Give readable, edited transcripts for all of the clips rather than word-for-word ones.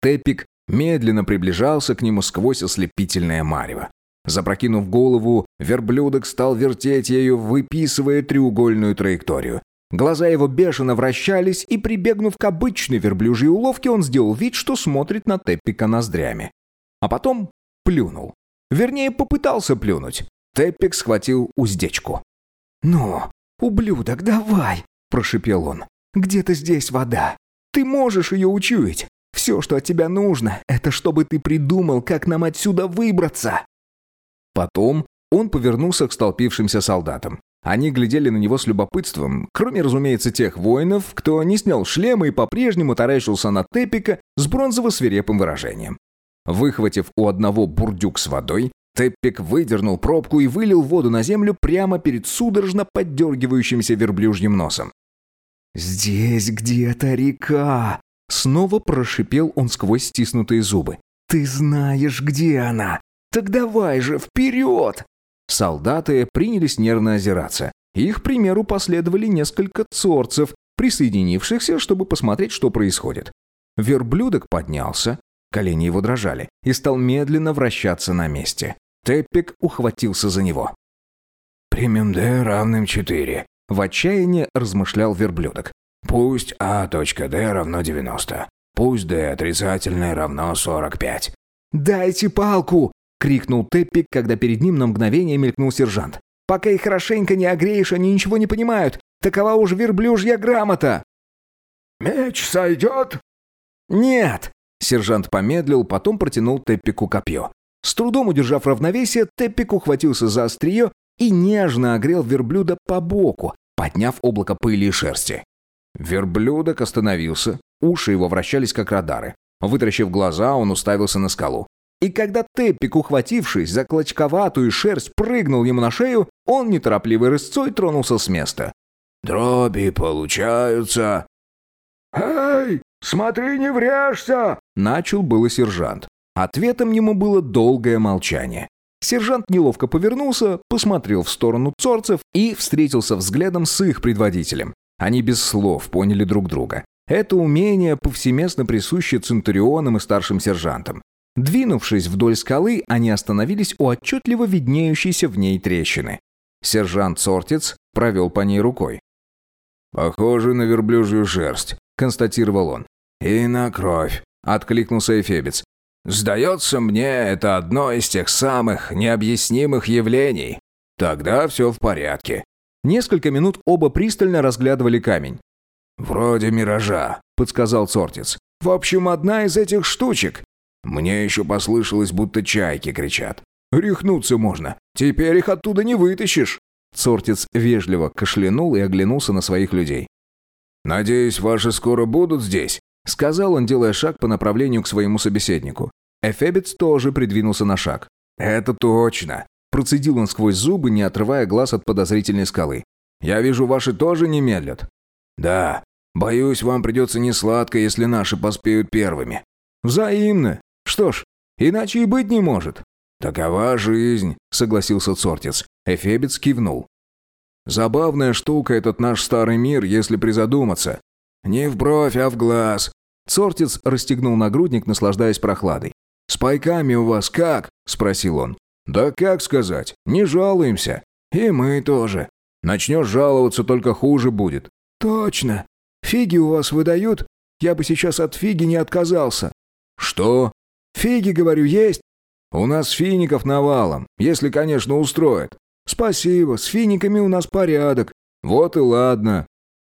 Теппик медленно приближался к нему сквозь ослепительное марево. Запрокинув голову, верблюдок стал вертеть ею, выписывая треугольную траекторию. Глаза его бешено вращались, и, прибегнув к обычной верблюжьей уловке, он сделал вид, что смотрит на Теппика ноздрями. А потом плюнул. Вернее, попытался плюнуть. Теппик схватил уздечку. «Ну, ублюдок, давай!» – прошипел он. «Где-то здесь вода. Ты можешь ее учуять. Все, что от тебя нужно, это чтобы ты придумал, как нам отсюда выбраться!» Потом он повернулся к столпившимся солдатам. Они глядели на него с любопытством, кроме, разумеется, тех воинов, кто не снял шлема и по-прежнему таращился на Теппика с бронзово-свирепым выражением. Выхватив у одного бурдюк с водой, Теппик выдернул пробку и вылил воду на землю прямо перед судорожно поддергивающимся верблюжьим носом. «Здесь где-то река!» — снова прошипел он сквозь стиснутые зубы. «Ты знаешь, где она! Так давай же, вперед!» Солдаты принялись нервно озираться. Их примеру последовали несколько цорцев, присоединившихся, чтобы посмотреть, что происходит. Верблюдок поднялся, колени его дрожали, и стал медленно вращаться на месте. Теппик ухватился за него. «Примем d равным 4», — в отчаянии размышлял верблюдок. «Пусть a.d равно 90. Пусть d отрицательное равно 45». «Дайте палку!» — крикнул Теппик, когда перед ним на мгновение мелькнул сержант. «Пока их хорошенько не огреешь, они ничего не понимают. Такова уж верблюжья грамота». «Меч сойдет?» «Нет!» — сержант помедлил, потом протянул Теппику копье. С трудом удержав равновесие, Теппик ухватился за острие и нежно огрел верблюда по боку, подняв облако пыли и шерсти. Верблюдок остановился, уши его вращались как радары. Вытаращив глаза, он уставился на скалу. И когда Теппик, ухватившись за клочковатую шерсть, прыгнул ему на шею, он неторопливой рысцой тронулся с места. «Дроби получаются». «Эй, смотри, не врежься!» — начал было сержант. Ответом ему было долгое молчание. Сержант неловко повернулся, посмотрел в сторону цорцев и встретился взглядом с их предводителем. Они без слов поняли друг друга. Это умение повсеместно присуще центурионам и старшим сержантам. Двинувшись вдоль скалы, они остановились у отчетливо виднеющейся в ней трещины. Сержант-цортец провел по ней рукой. «Похоже на верблюжью шерсть», — констатировал он. «И на кровь», — откликнулся эфебец. «Сдается мне, это одно из тех самых необъяснимых явлений. Тогда все в порядке». Несколько минут оба пристально разглядывали камень. «Вроде миража», — подсказал цортец. «В общем, одна из этих штучек. Мне еще послышалось, будто чайки кричат. Рехнуться можно. Теперь их оттуда не вытащишь». Цортец вежливо кашлянул и оглянулся на своих людей. «Надеюсь, ваши скоро будут здесь?» — сказал он, делая шаг по направлению к своему собеседнику. Эфебец тоже придвинулся на шаг. «Это точно!» — процедил он сквозь зубы, не отрывая глаз от подозрительной скалы. «Я вижу, ваши тоже не медлят». «Да, боюсь, вам придется несладко, если наши поспеют первыми». «Взаимно. Что ж, иначе и быть не может». «Такова жизнь», — согласился цортец. Эфебец кивнул. «Забавная штука этот наш старый мир, если призадуматься. Не в бровь, а в глаз». Цортец расстегнул нагрудник, наслаждаясь прохладой. «С пайками у вас как?» – спросил он. «Да как сказать, не жалуемся. И мы тоже. Начнешь жаловаться, только хуже будет». «Точно. Фиги у вас выдают? Я бы сейчас от фиги не отказался». «Что?» «Фиги, говорю, есть?» «У нас фиников навалом, если, конечно, устроит». «Спасибо, с финиками у нас порядок». «Вот и ладно».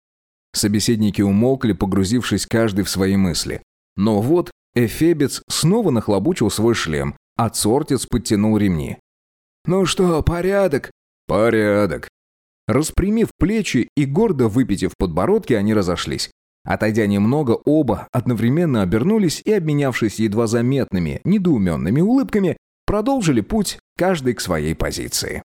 Собеседники умолкли, погрузившись каждый в свои мысли. Но вот эфебец снова нахлобучил свой шлем, а цортец подтянул ремни. «Ну что, порядок?» «Порядок». Распрямив плечи и гордо выпитив подбородки, они разошлись. Отойдя немного, оба одновременно обернулись и, обменявшись едва заметными, недоуменными улыбками, продолжили путь, каждый к своей позиции.